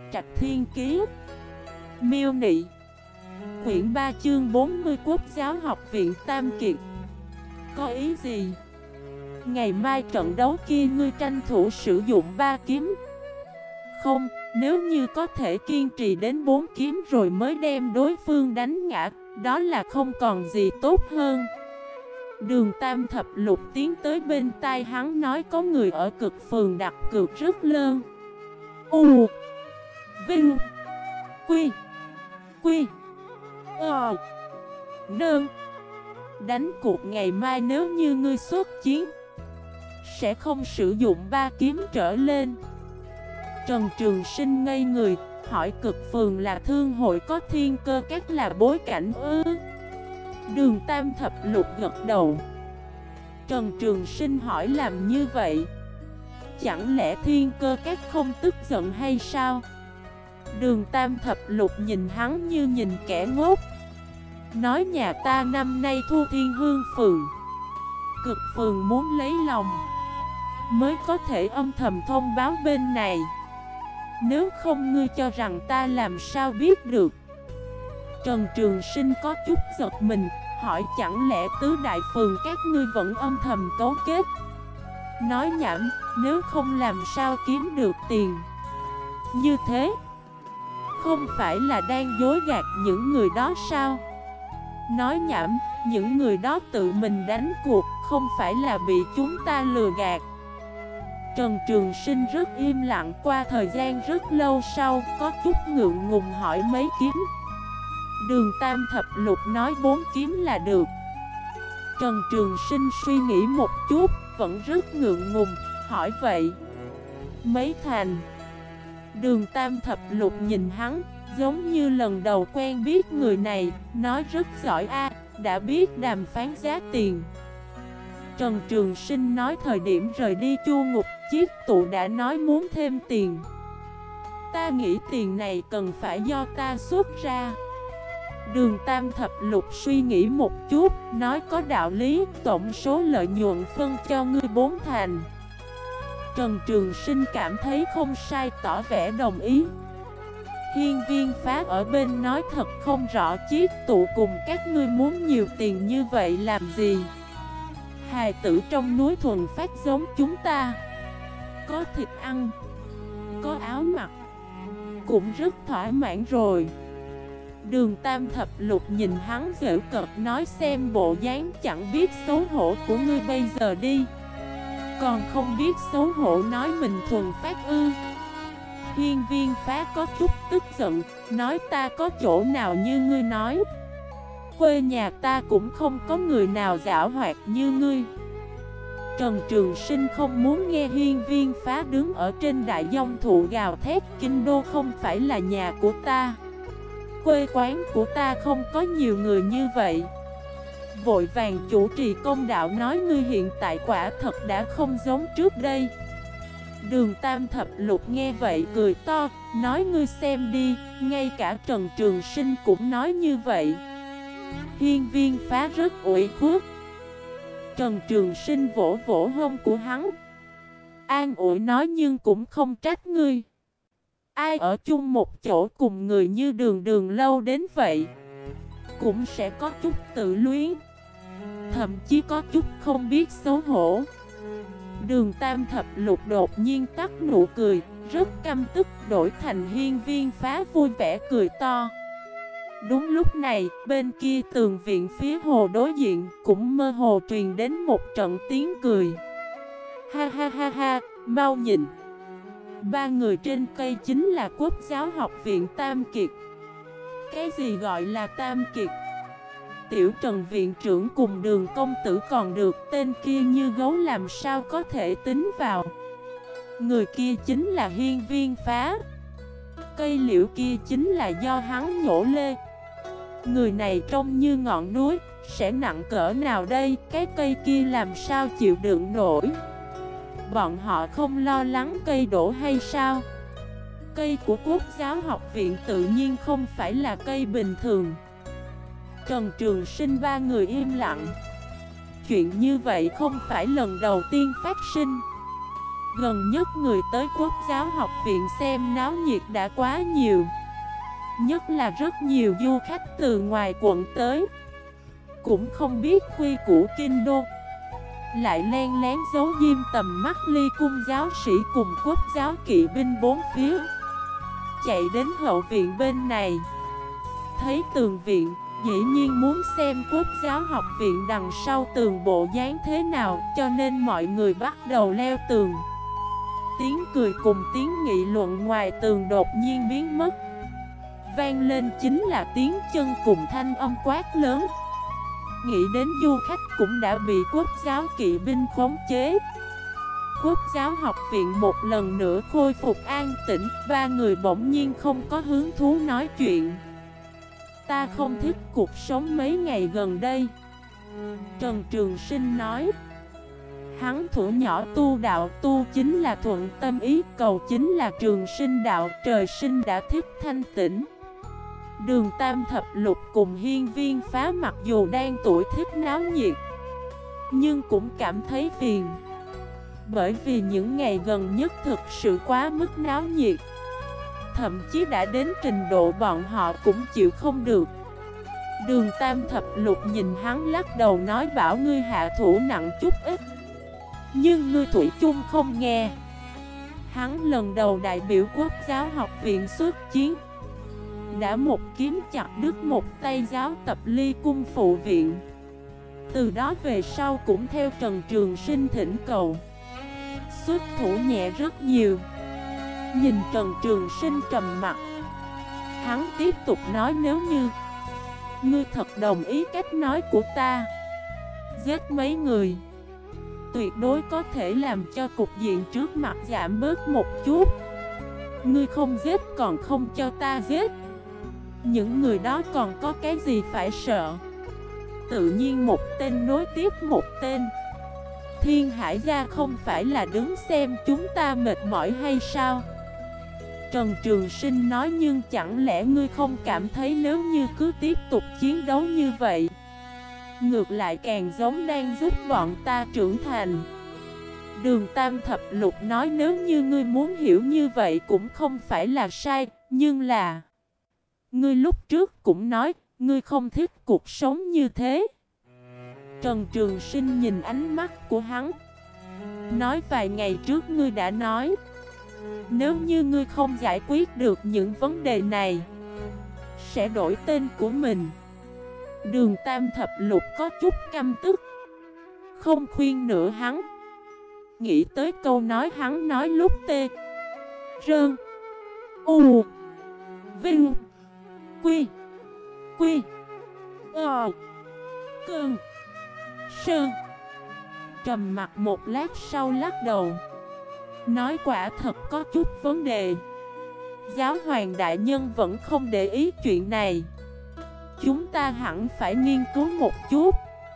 Trạch Thiên Kiế. Miêu Nị. Quyển 3 chương 40 Quốc giáo học viện Tam Kiệt. Có ý gì? Ngày mai trận đấu kia ngươi tranh thủ sử dụng 3 kiếm. Không, nếu như có thể kiên trì đến 4 kiếm rồi mới đem đối phương đánh ngã, đó là không còn gì tốt hơn. Đường Tam Thập Lục tiến tới bên tai hắn nói có người ở Cực Phường đặt cược rất lớn. U Vinh Quy Quy Nương. Đánh cuộc ngày mai nếu như ngươi xuất chiến sẽ không sử dụng 3 kiếm trở lên. Trần Trường Sinh ngây người, hỏi Cực Phường là thương hội có Thiên Cơ Các là bối cảnh ư? Đường Tam Thập Lục gật đầu. Trần Trường Sinh hỏi làm như vậy chẳng lẽ Thiên Cơ Các không tức giận hay sao? Đường Tam Thập Lục nhìn hắn như nhìn kẻ ngốc. Nói nhà ta năm nay thua Thiên Hương Phường. Cực Phường muốn lấy lòng mới có thể âm thầm thông báo bên này. Nếu không ngươi cho rằng ta làm sao biết được? Trần Trường Sinh có chút giật mình, hỏi chẳng lẽ tứ đại phường các ngươi vẫn âm thầm cấu kết? Nói nhảm, nếu không làm sao kiếm được tiền? Như thế không phải là đang dối gạt những người đó sao? Nói nhảm, những người đó tự mình đánh cuộc, không phải là bị chúng ta lừa gạt. Trần Trường Sinh rất im lặng, qua thời gian rất lâu sau, có chút ngượng ngùng hỏi mấy kiếm. Đường Tam Thập Lục nói 4 kiếm là được. Trần Trường Sinh suy nghĩ một chút, vẫn rất ngượng ngùng, hỏi vậy mấy thành? Đường Tam Thập Lục nhìn hắn, giống như lần đầu quen biết người này, nói rất giỏi a, đã biết đàm phán giá tiền. Trần Trường Sinh nói thời điểm rời đi Chu Ngục Chiết Tụ đã nói muốn thêm tiền. Ta nghĩ tiền này cần phải do ta xuất ra. Đường Tam Thập Lục suy nghĩ một chút, nói có đạo lý, tổng số lợi nhuận phân cho ngươi 4 thành. Trần Trường Sinh cảm thấy không sai, tỏ vẻ đồng ý. Hiên Viên Phá ở bên nói thật không rõ Chiết Tụ cùng các ngươi muốn nhiều tiền như vậy làm gì? Hài tử trong núi thuần phát giống chúng ta, có thịt ăn, có áo mặc, cũng rất thỏa mãn rồi. Đường Tam Thập Lục nhìn hắn giễu cợt nói xem bộ dáng chẳng biết xấu hổ của ngươi bây giờ đi. Còn không biết xấu hổ nói mình thuần phát ư? Hiên Viên Phá có chút tức giận, nói ta có chỗ nào như ngươi nói. Quê nhà ta cũng không có người nào giảo hoạt như ngươi. Trần Trường Sinh không muốn nghe Hiên Viên Phá đứng ở trên đại dông thụ gào thét. Kinh đô không phải là nhà của ta, quê quán của ta không có nhiều người như vậy. Vội vàng chủ trì công đạo nói ngươi hiện tại quả thật đã không giống trước đây. Đường Tam Thập Lục nghe vậy cười to, nói ngươi xem đi, ngay cả Trần Trường Sinh cũng nói như vậy. Hiên Viên Phá rất ủy khuất. Trần Trường Sinh vỗ vỗ hông của hắn, an ủi nói nhưng cũng không trách ngươi. Ai ở chung một chỗ cùng người như Đường Đường lâu đến vậy cũng sẽ có chút tự luyến, thậm chí có chút không biết xấu hổ. Đường Tam Thập Lục đột nhiên tắt nụ cười, rất căm tức, đổi thành Hiên Viên Phá vui vẻ cười to. Đúng lúc này, bên kia tường viện phía hồ đối diện cũng mơ hồ truyền đến một trận tiếng cười. Ha ha ha ha, mau nhìn. 3 người trên cây chính là Quốc giáo học viện Tam Kiệt. Cái gì gọi là Tam Kiệt? Tiểu Trần viện trưởng cùng Đường công tử còn được, tên kia như gấu làm sao có thể tính vào. Người kia chính là Hiên Viên Phá. Cây liễu kia chính là do hắn nhổ lê. Người này trông như ngọn núi, sẽ nặng cỡ nào đây? Cái cây kia làm sao chịu đựng nổi? Bọn họ không lo lắng cây đổ hay sao? Cây của Quốc giáo học viện tự nhiên không phải là cây bình thường. Trần Trường Sinh 3 người im lặng. Chuyện như vậy không phải lần đầu tiên phát sinh. Gần nhất người tới Quốc giáo học viện xem náo nhiệt đã quá nhiều. Nhất là rất nhiều du khách từ ngoài quận tới, cũng không biết quy củ kinh đô, lại len lén giấu diêm tầm mắt Ly Cung giáo sĩ cùng Quốc giáo kỵ binh bốn phía, chạy đến hậu viện bên này. Thấy tường viện, dĩ nhiên muốn xem Quốc giáo học viện đằng sau tường bộ dáng thế nào, cho nên mọi người bắt đầu leo tường. Tiếng cười cùng tiếng nghị luận ngoài tường đột nhiên biến mất. Vang lên chính là tiếng chân cùng thanh âm quát lớn. Nghĩ đến du khách cũng đã bị Quốc giáo kỵ binh khống chế. Quốc giáo học viện một lần nữa khôi phục an tĩnh. Ba người bỗng nhiên không có hứng thú nói chuyện. Ta không thích cuộc sống mấy ngày gần đây, Trần Trường Sinh nói. Hắn thuở nhỏ tu đạo, tu chính là thuận tâm ý, cầu chính là trường sinh đạo, trời sinh đã thích thanh tĩnh. Đường Tam Thập Lục cùng Hiên Viên Phá mặc dù đang tuổi thích náo nhiệt, nhưng cũng cảm thấy phiền. Bởi vì những ngày gần nhất thực sự quá mức náo nhiệt, thậm chí đã đến trình độ bọn họ cũng chịu không được. Đường Tam Thập Lục nhìn hắn lắc đầu nói, bảo ngươi hạ thủ nặng chút ít, nhưng ngươi thủy chung không nghe. Hắn lần đầu đại biểu Quốc giáo học viện xuất chiến, đã một kiếm chặt đứt một tay giáo tập Ly Cung phụ viện. Từ đó về sau cũng theo Trần Trường Sinh thỉnh cầu, xuất thủ nhẹ rất nhiều. Nhìn Trần Trường Sinh trầm mặt, hắn tiếp tục nói, nếu như ngươi thật đồng ý cách nói của ta, giết mấy người, tuyệt đối có thể làm cho cục diện trước mặt giảm bớt một chút. Ngươi không giết còn không cho ta giết, những người đó còn có cái gì phải sợ. Tự nhiên một tên nối tiếp một tên. Thiên Hải gia không phải là đứng xem chúng ta mệt mỏi hay sao? Trần Trường Sinh nói, nhưng chẳng lẽ ngươi không cảm thấy nếu như cứ tiếp tục chiến đấu như vậy, ngược lại càng giống đang giúp bọn ta trưởng thành. Đường Tam Thập Lục nói, nếu như ngươi muốn hiểu như vậy cũng không phải là sai, nhưng là ngươi lúc trước cũng nói, ngươi không thích cuộc sống như thế. Trần Trường Sinh nhìn ánh mắt của hắn, nói, vài ngày trước ngươi đã nói, nếu như ngươi không giải quyết được những vấn đề này, sẽ đổi tên của mình. Đường Tam Thập Lục có chút căm tức, không khuyên nữa hắn. Nghĩ tới câu nói hắn nói lúc T Rơn U Vinh Quy Quy Ờ Cơn Sơn. Trầm mặt một lát sau lắc đầu, nói, quả thật có chút vấn đề. Giáo hoàng đại nhân vẫn không để ý chuyện này, chúng ta hẳn phải nghiên cứu một chút.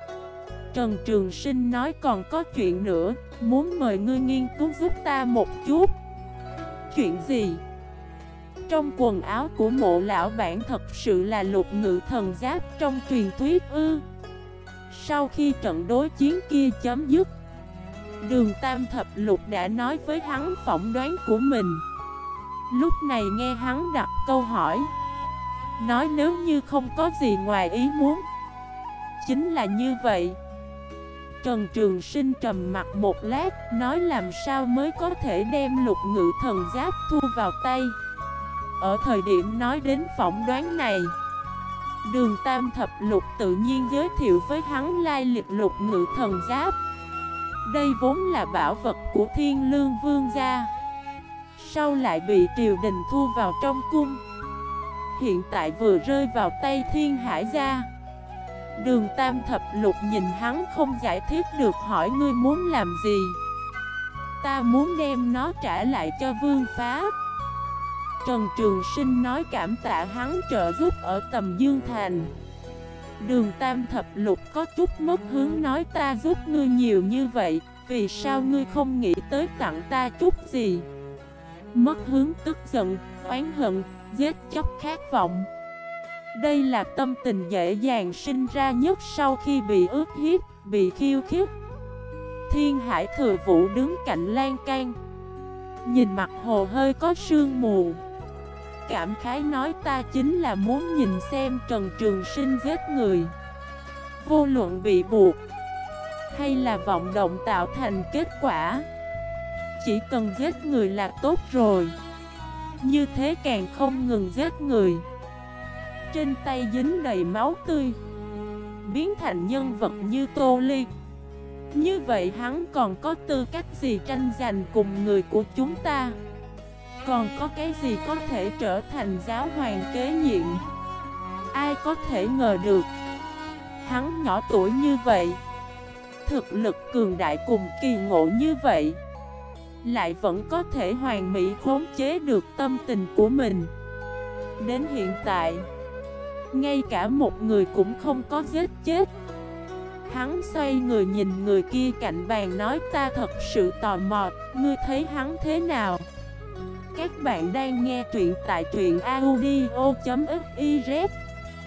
Trần Trường Sinh nói, còn có chuyện nữa, muốn mời ngươi nghiên cứu giúp ta một chút. Chuyện gì? Trong quần áo của Mộ lão bản thật sự là lục ngự thần giáp trong truyền thuyết ư? Sau khi trận đối chiến kia chấm dứt, Đường Tam Thập Lục đã nói với hắn phỏng đoán của mình. Lúc này nghe hắn đặt câu hỏi, nói, nếu như không có gì ngoài ý muốn, chính là như vậy. Trần Trường Sinh trầm mặt một lát, nói, làm sao mới có thể đem lục ngự thần giáp thu vào tay. Ở thời điểm nói đến phỏng đoán này, Đường Tam Thập Lục tự nhiên giới thiệu với hắn lai lịch lục ngự thần giáp. Đây vốn là bảo vật của Thiên Lương Vương gia, sau lại bị triều đình thu vào trong cung, hiện tại vừa rơi vào tay Thiên Hải gia. Đường Tam Thập Lục nhìn hắn không giải thích được, hỏi, ngươi muốn làm gì? Ta muốn đem nó trả lại cho Vương Phá. Trần Trường Sinh nói, cảm tạ hắn trợ giúp ở Tầm Dương Thành. Đường Tam Thập Lục có chút mất hứng, nói, ta giúp ngươi nhiều như vậy, vì sao ngươi không nghĩ tới tặng ta chút gì? Mất hứng, tức giận, oán hận, giết chóc, khát vọng. Đây là tâm tình dễ dàng sinh ra nhất sau khi bị ức hiếp, bị khiêu khích. Thiên Hải Thừa Vũ đứng cạnh lan can, nhìn mặt hồ hơi có sương mù. Cảm khái nói ta chính là muốn nhìn xem Trần Trường Sinh giết người. Vô luận bị buộc hay là vọng động tạo thành kết quả, chỉ cần giết người là tốt rồi. Như thế càng không ngừng giết người, trên tay dính đầy máu tươi, biến thành nhân vật như Tô Ly. Như vậy hắn còn có tư cách gì tranh giành cùng người của chúng ta? Còn có cái gì có thể trở thành giáo hoàng kế nhiệm? Ai có thể ngờ được, hắn nhỏ tuổi như vậy, thực lực cường đại cùng kỳ ngộ như vậy, lại vẫn có thể hoàn mỹ khống chế được tâm tình của mình. Đến hiện tại, ngay cả một người cũng không có giết chết. Hắn xoay người nhìn người kia cạnh bàn nói ta thật sự tò mò, ngươi thấy hắn thế nào? Các bạn đang nghe truyện tại truyện audio.fif